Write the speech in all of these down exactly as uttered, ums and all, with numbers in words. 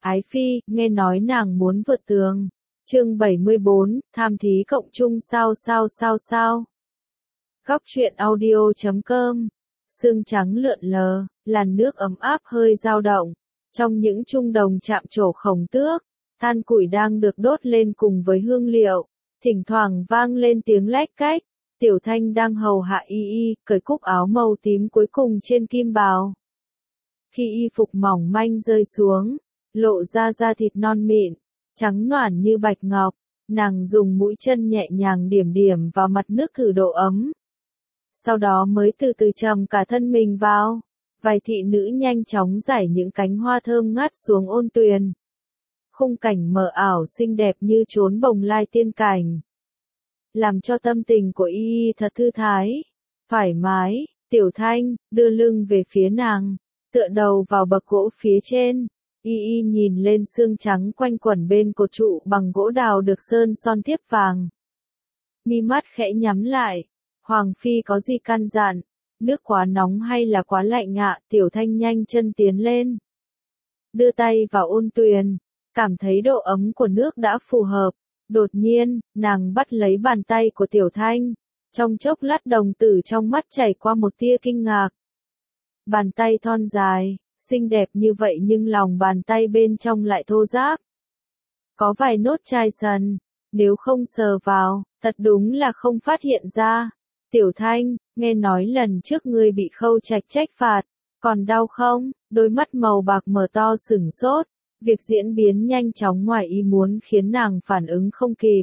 Ái Phi, nghe nói nàng muốn vượt tường. Chương bảy mươi bốn, tham thí cộng chung sao sao sao sao. Góc truyện audio chấm com. Sương trắng lượn lờ, làn nước ấm áp hơi dao động. Trong những trung đồng chạm trổ khổng tước, than củi đang được đốt lên cùng với hương liệu. Thỉnh thoảng vang lên tiếng lách cách. Tiểu Thanh đang hầu hạ Y Y, cởi cúc áo màu tím cuối cùng trên kim bào. Khi y phục mỏng manh rơi xuống, lộ ra da thịt non mịn, trắng noản như bạch ngọc, nàng dùng mũi chân nhẹ nhàng điểm điểm vào mặt nước thử độ ấm. Sau đó mới từ từ trầm cả thân mình vào, vài thị nữ nhanh chóng rải những cánh hoa thơm ngát xuống ôn tuyền. Khung cảnh mờ ảo xinh đẹp như chốn bồng lai tiên cảnh, làm cho tâm tình của Y Y thật thư thái, thoải mái. Tiểu Thanh đưa lưng về phía nàng, tựa đầu vào bậc gỗ phía trên. Y Y nhìn lên xương trắng quanh quẩn bên cột trụ bằng gỗ đào được sơn son thiếp vàng. Mi mắt khẽ nhắm lại. Hoàng Phi có gì căn dặn? Nước quá nóng hay là quá lạnh ạ? Tiểu Thanh nhanh chân tiến lên, đưa tay vào ôn tuyền, cảm thấy độ ấm của nước đã phù hợp. Đột nhiên, nàng bắt lấy bàn tay của Tiểu Thanh. Trong chốc lát đồng tử trong mắt chảy qua một tia kinh ngạc. Bàn tay thon dài, xinh đẹp như vậy nhưng lòng bàn tay bên trong lại thô ráp. Có vài nốt chai sần, nếu không sờ vào, thật đúng là không phát hiện ra. Tiểu Thanh, nghe nói lần trước ngươi bị Khâu Trạch trách phạt, còn đau không? Đôi mắt màu bạc mở to sửng sốt, việc diễn biến nhanh chóng ngoài ý muốn khiến nàng phản ứng không kịp.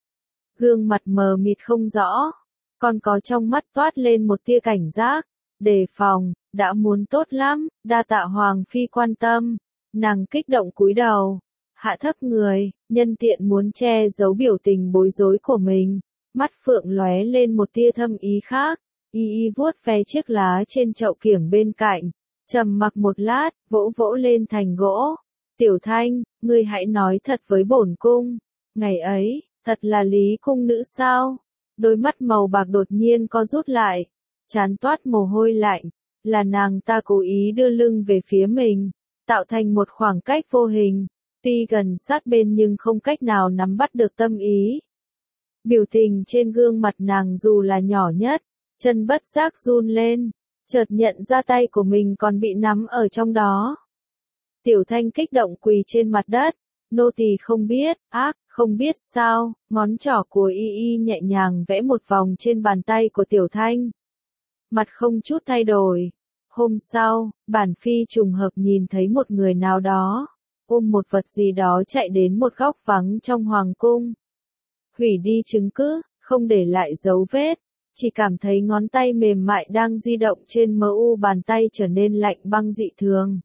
Gương mặt mờ mịt không rõ, còn có trong mắt toát lên một tia cảnh giác, đề phòng. Đã muốn tốt lắm, đa tạ Hoàng Phi quan tâm. Nàng kích động cúi đầu, hạ thấp người, nhân tiện muốn che giấu biểu tình bối rối của mình. Mắt phượng lóe lên một tia thâm ý khác. Y Y vuốt ve chiếc lá trên chậu kiểng bên cạnh, trầm mặc một lát, vỗ vỗ lên thành gỗ. Tiểu Thanh, ngươi hãy nói thật với bổn cung. Ngày ấy, thật là Lý cung nữ sao? Đôi mắt màu bạc đột nhiên co rút lại, trán toát mồ hôi lạnh. Là nàng ta cố ý đưa lưng về phía mình, tạo thành một khoảng cách vô hình, tuy gần sát bên nhưng không cách nào nắm bắt được tâm ý. Biểu tình trên gương mặt nàng dù là nhỏ nhất, chân bất giác run lên, chợt nhận ra tay của mình còn bị nắm ở trong đó. Tiểu Thanh kích động quỳ trên mặt đất, nô tỳ không biết, ác, không biết sao. Ngón trỏ của Y Y nhẹ nhàng vẽ một vòng trên bàn tay của Tiểu Thanh. Mặt không chút thay đổi. Hôm sau, bản phi trùng hợp nhìn thấy một người nào đó ôm một vật gì đó chạy đến một góc vắng trong hoàng cung. Hủy đi chứng cứ, không để lại dấu vết, chỉ cảm thấy ngón tay mềm mại đang di động trên mờ u bàn tay trở nên lạnh băng dị thường.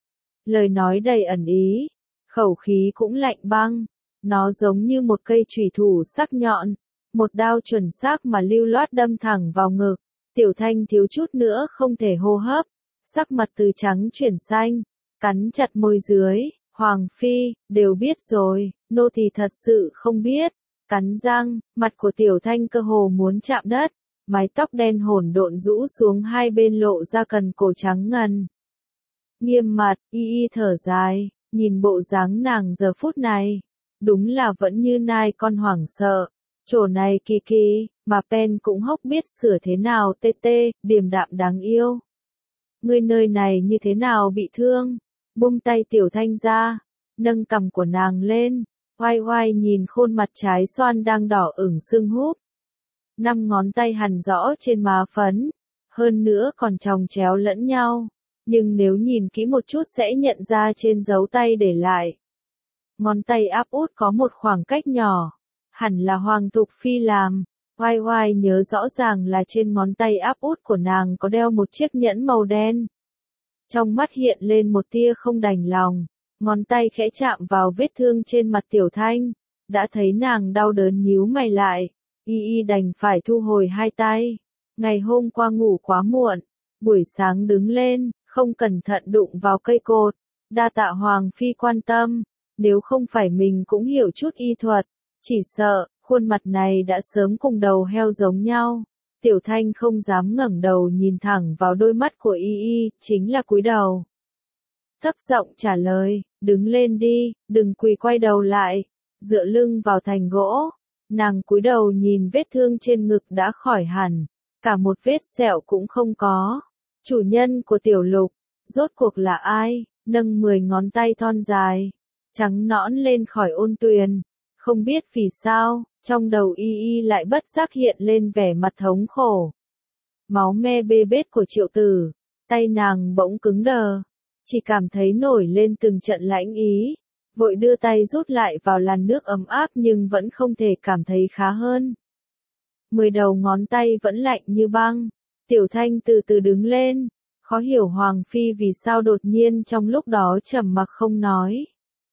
Lời nói đầy ẩn ý, khẩu khí cũng lạnh băng, nó giống như một cây chùy thủ sắc nhọn, một đao chuẩn xác mà lưu loát đâm thẳng vào ngực. Tiểu Thanh thiếu chút nữa không thể hô hấp, sắc mặt từ trắng chuyển xanh, cắn chặt môi dưới. Hoàng Phi, đều biết rồi, nô tỳ thật sự không biết. Cắn răng, mặt của Tiểu Thanh cơ hồ muốn chạm đất, mái tóc đen hỗn độn rũ xuống hai bên lộ ra cần cổ trắng ngần. Nghiêm mặt, Y Y thở dài, nhìn bộ dáng nàng giờ phút này, đúng là vẫn như nai con hoảng sợ. Chỗ này kỳ kỳ, mà Pen cũng hốc biết sửa thế nào tê tê, điềm đạm đáng yêu. Ngươi nơi này như thế nào bị thương? Buông tay Tiểu Thanh ra, nâng cằm của nàng lên, oai oai nhìn khuôn mặt trái xoan đang đỏ ửng sưng húp. Năm ngón tay hằn rõ trên má phấn, hơn nữa còn chồng chéo lẫn nhau, nhưng nếu nhìn kỹ một chút sẽ nhận ra trên dấu tay để lại. Ngón tay áp út có một khoảng cách nhỏ. Hẳn là Hoàng Thục Phi làm. Oai oai nhớ rõ ràng là trên ngón tay áp út của nàng có đeo một chiếc nhẫn màu đen. Trong mắt hiện lên một tia không đành lòng, ngón tay khẽ chạm vào vết thương trên mặt Tiểu Thanh, đã thấy nàng đau đớn nhíu mày lại. Y Y đành phải thu hồi hai tay. Ngày hôm qua ngủ quá muộn, buổi sáng đứng lên, không cẩn thận đụng vào cây cột. Đa tạ Hoàng Phi quan tâm, nếu không phải mình cũng hiểu chút y thuật, chỉ sợ, khuôn mặt này đã sớm cùng đầu heo giống nhau. Tiểu Thanh không dám ngẩng đầu nhìn thẳng vào đôi mắt của Y Y, chính là cúi đầu. Thấp giọng trả lời, đứng lên đi, đừng quỳ quay đầu lại, dựa lưng vào thành gỗ. Nàng cúi đầu nhìn vết thương trên ngực đã khỏi hẳn, cả một vết sẹo cũng không có. Chủ nhân của Tiểu Lục, rốt cuộc là ai? Nâng mười ngón tay thon dài, trắng nõn lên khỏi ôn tuyền. Không biết vì sao, trong đầu y y lại bất giác hiện lên vẻ mặt thống khổ. Máu me bê bết của Triệu Tử, tay nàng bỗng cứng đờ, chỉ cảm thấy nổi lên từng trận lãnh ý, vội đưa tay rút lại vào làn nước ấm áp nhưng vẫn không thể cảm thấy khá hơn. Mười đầu ngón tay vẫn lạnh như băng, Tiểu Thanh từ từ đứng lên, khó hiểu Hoàng Phi vì sao đột nhiên trong lúc đó trầm mặc không nói.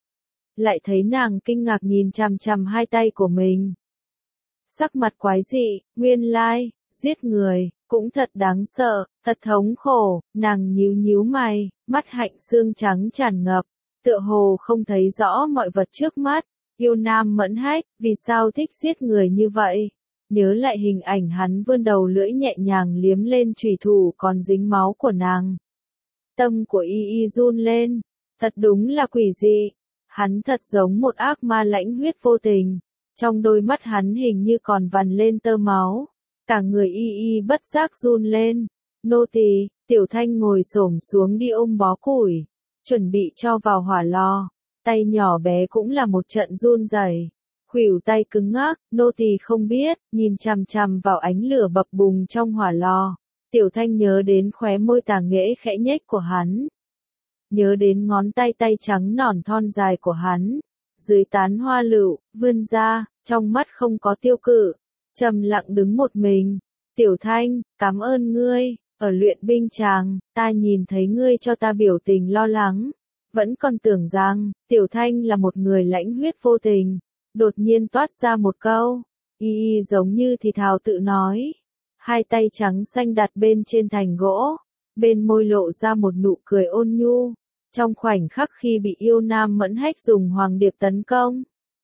Lại thấy nàng kinh ngạc nhìn chằm chằm hai tay của mình. Sắc mặt quái dị, nguyên lai, giết người, cũng thật đáng sợ, thật thống khổ, nàng nhíu nhíu mày, mắt hạnh xương trắng tràn ngập, tựa hồ không thấy rõ mọi vật trước mắt. Yêu nam mẫn hách, vì sao thích giết người như vậy? Nhớ lại hình ảnh hắn vươn đầu lưỡi nhẹ nhàng liếm lên chủy thủ còn dính máu của nàng. Tâm của y y run lên, thật đúng là quỷ dị. Hắn thật giống một ác ma lãnh huyết vô tình, trong đôi mắt hắn hình như còn vằn lên tơ máu. Cả người y y bất giác run lên. Nô tỳ, Tiểu Thanh ngồi xổm xuống đi ôm bó củi, chuẩn bị cho vào hỏa lò. Tay nhỏ bé cũng là một trận run rẩy, khuỷu tay cứng ngắc. Nô tỳ không biết. Nhìn chằm chằm vào ánh lửa bập bùng trong hỏa lò, Tiểu Thanh nhớ đến khóe môi tà nghễ khẽ nhếch của hắn, nhớ đến ngón tay tay trắng nõn thon dài của hắn, dưới tán hoa lựu, vươn ra, trong mắt không có tiêu cự, trầm lặng đứng một mình. Tiểu Thanh, cảm ơn ngươi, ở luyện binh tràng, ta nhìn thấy ngươi cho ta biểu tình lo lắng, vẫn còn tưởng rằng, Tiểu Thanh là một người lãnh huyết vô tình, đột nhiên toát ra một câu, y y giống như thì thào tự nói, hai tay trắng xanh đặt bên trên thành gỗ, bên môi lộ ra một nụ cười ôn nhu. Trong khoảnh khắc khi bị yêu nam mẫn hách dùng hoàng điệp tấn công,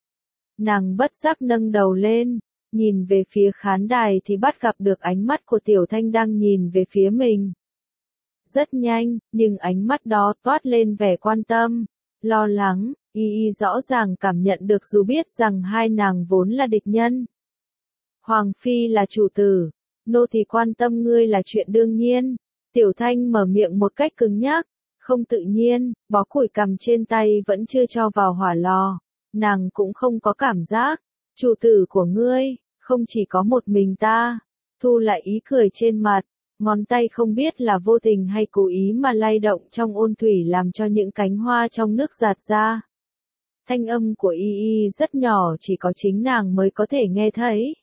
nàng bất giác nâng đầu lên, nhìn về phía khán đài thì bắt gặp được ánh mắt của Tiểu Thanh đang nhìn về phía mình. Rất nhanh, nhưng ánh mắt đó toát lên vẻ quan tâm, lo lắng, y y rõ ràng cảm nhận được dù biết rằng hai nàng vốn là địch nhân. Hoàng Phi là chủ tử, nô tỳ quan tâm ngươi là chuyện đương nhiên. Tiểu Thanh mở miệng một cách cứng nhắc, không tự nhiên, bó củi cầm trên tay vẫn chưa cho vào hỏa lò. Nàng cũng không có cảm giác, chủ tử của ngươi, không chỉ có một mình ta. Thu lại ý cười trên mặt, ngón tay không biết là vô tình hay cố ý mà lay động trong ôn thủy làm cho những cánh hoa trong nước giạt ra. Thanh âm của y y rất nhỏ, chỉ có chính nàng mới có thể nghe thấy.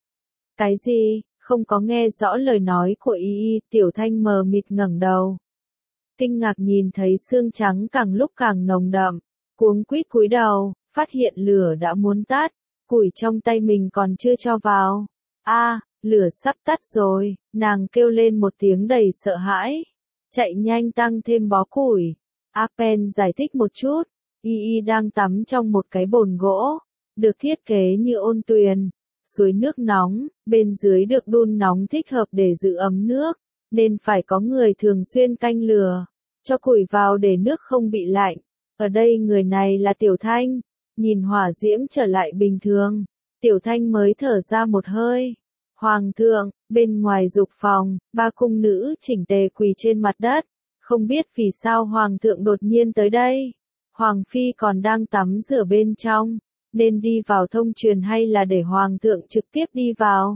Cái gì? Không có nghe rõ lời nói của y y. Tiểu Thanh mờ mịt ngẩng đầu, kinh ngạc nhìn thấy xương trắng càng lúc càng nồng đậm, cuống quýt cúi đầu, phát hiện lửa đã muốn tắt, củi trong tay mình còn chưa cho vào. A, à, lửa sắp tắt rồi, nàng kêu lên một tiếng đầy sợ hãi, chạy nhanh tăng thêm bó củi. Apen giải thích một chút, y y đang tắm trong một cái bồn gỗ, được thiết kế như ôn tuyền, suối nước nóng, bên dưới được đun nóng thích hợp để giữ ấm nước, nên phải có người thường xuyên canh lửa, cho củi vào để nước không bị lạnh. Ở đây người này là Tiểu Thanh, nhìn hỏa diễm trở lại bình thường, Tiểu Thanh mới thở ra một hơi. Hoàng thượng, bên ngoài dục phòng, ba cung nữ chỉnh tề quỳ trên mặt đất, không biết vì sao Hoàng thượng đột nhiên tới đây. Hoàng Phi còn đang tắm rửa bên trong, nên đi vào thông truyền hay là để Hoàng thượng trực tiếp đi vào?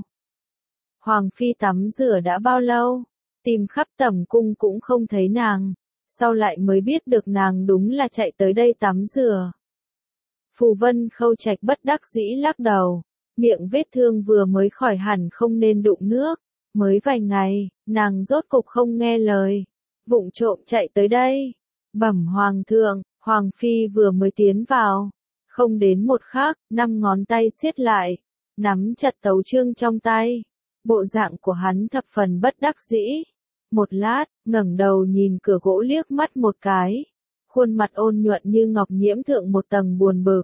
Hoàng Phi tắm rửa đã bao lâu? Tìm khắp tẩm cung cũng không thấy nàng, sau lại mới biết được nàng đúng là chạy tới đây tắm rửa. Phù Vân Khâu Trạch bất đắc dĩ lắc đầu, miệng vết thương vừa mới khỏi hẳn không nên đụng nước, mới vài ngày, nàng rốt cục không nghe lời, vụng trộm chạy tới đây. Bẩm Hoàng thượng, Hoàng Phi vừa mới tiến vào, không đến một khắc, năm ngón tay siết lại, nắm chặt tấu chương trong tay. Bộ dạng của hắn thập phần bất đắc dĩ. Một lát, ngẩng đầu nhìn cửa gỗ liếc mắt một cái, khuôn mặt ôn nhuận như ngọc nhiễm thượng một tầng buồn bực.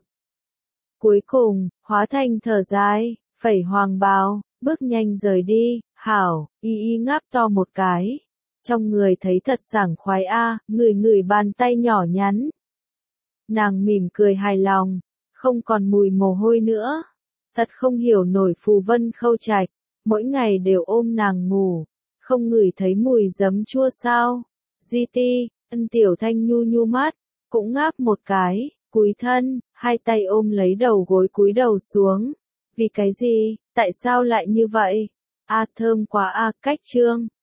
Cuối cùng, hóa thành thở dài, phẩy hoàng bào, bước nhanh rời đi. Hảo, y y ngáp to một cái, trong người thấy thật sảng khoái a, à, ngửi ngửi bàn tay nhỏ nhắn, Nàng mỉm cười hài lòng, không còn mùi mồ hôi nữa. Thật không hiểu nổi Phù Vân Khâu Trạch, mỗi ngày đều ôm nàng ngủ, không ngửi thấy mùi giấm chua sao? Di ti, Ân Tiểu Thanh nhu nhu mắt, cũng ngáp một cái, cúi thân, hai tay ôm lấy đầu gối cúi đầu xuống. Vì cái gì, tại sao lại như vậy? A thơm quá a, cách chương.